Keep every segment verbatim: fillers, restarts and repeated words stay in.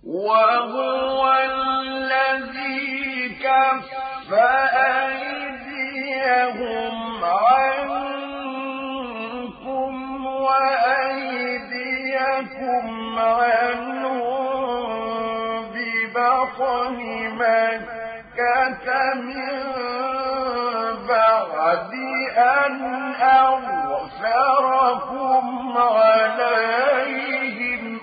وهو الذي كف أيديهم عنكم وأيديكم عنهم ببطن مكة من بعد أن أظفركم عليهم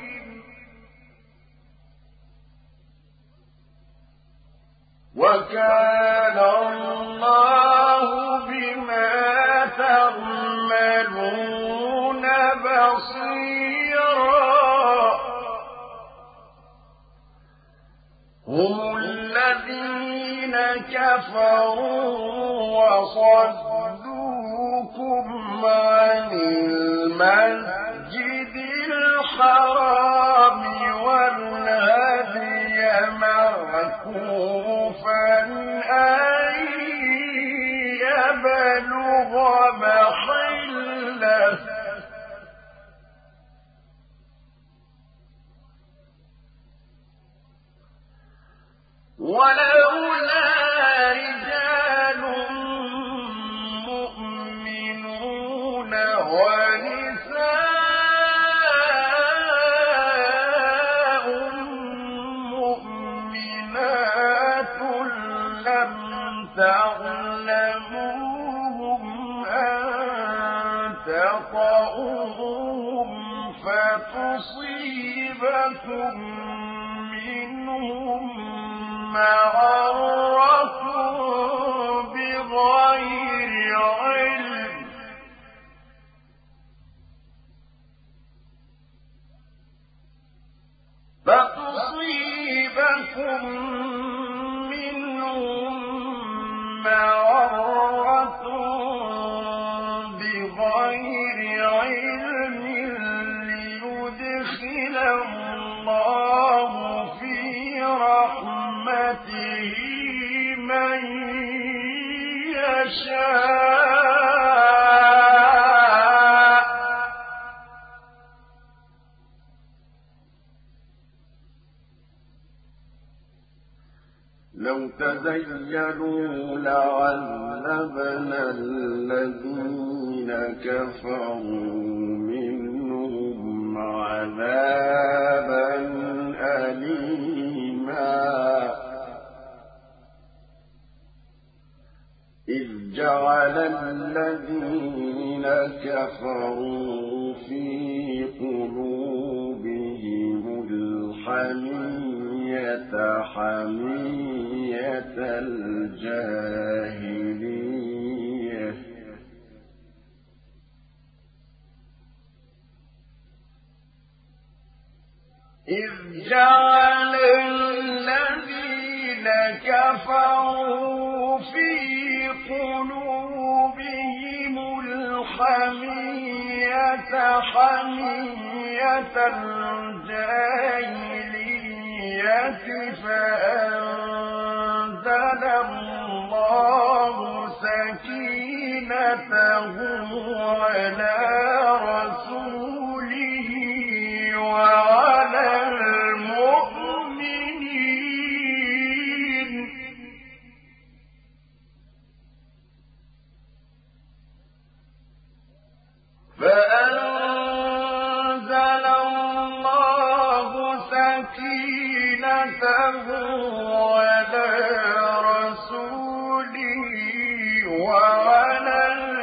وكان الله بما تعملون بصيرا. هم الذين كفروا وصدوكم عن المسجد الحرام والهدي معكوفا أن يبلغ محله ولولا رجال مؤمنون ونساء مؤمنات لم تعلموهم أن تطؤوهم فتصيبكم منهم معرة بغير علم فتصيبكم منهم معرة بغير علم ليدخل الله في رحمته من يشاء لو تزيلوا لعذبنا الذين كفروا منهم عذابا أليما إذ جعل الذين كفروا في قلوبهم الحمية حمية الجاهلية إذ جعل الذين كفروا في قلوبهم الحمية حمية الجاهلية فأنزل الله سكينته على رسوله وعلى المؤمنين فأنزل الله سكينته على رسوله وعلى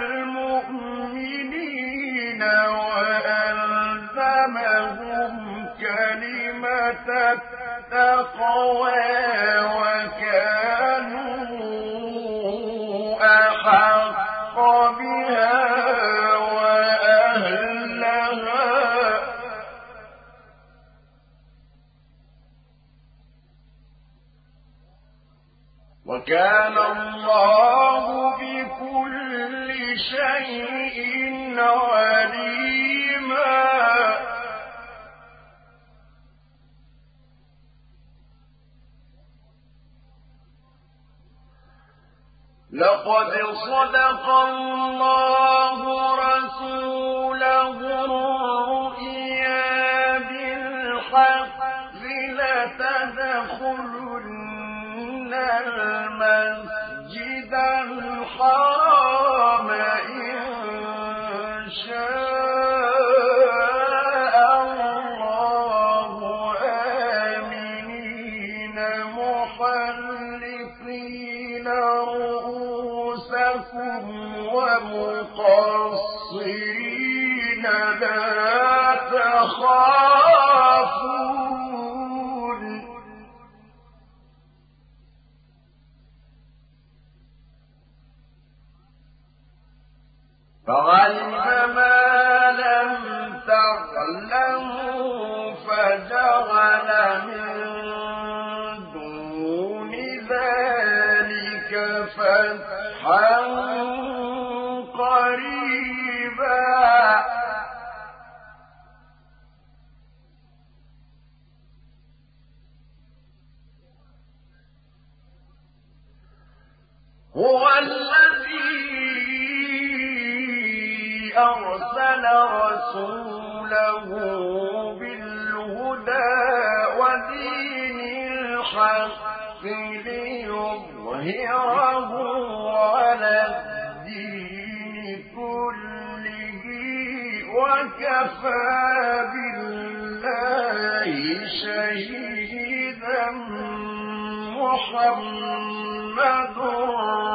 المؤمنين وألزمهم كلمة التقوى وكانوا أحق بها وكان الله بكل شيء عليما. لقد صدق الله رسوله الرؤيا بالحق لتدخلن المسجد الحرام إن شاء الله آمنين محلقين رؤوسكم ومقصرين لا تخافون فعلم ما لم تعلموا فجعل من دون ذلك فتحا قريبا هو الذي أرسل رسوله بالهدى ودين الحق ليظهره على الدين كله وكفى بالله شهيدا محمد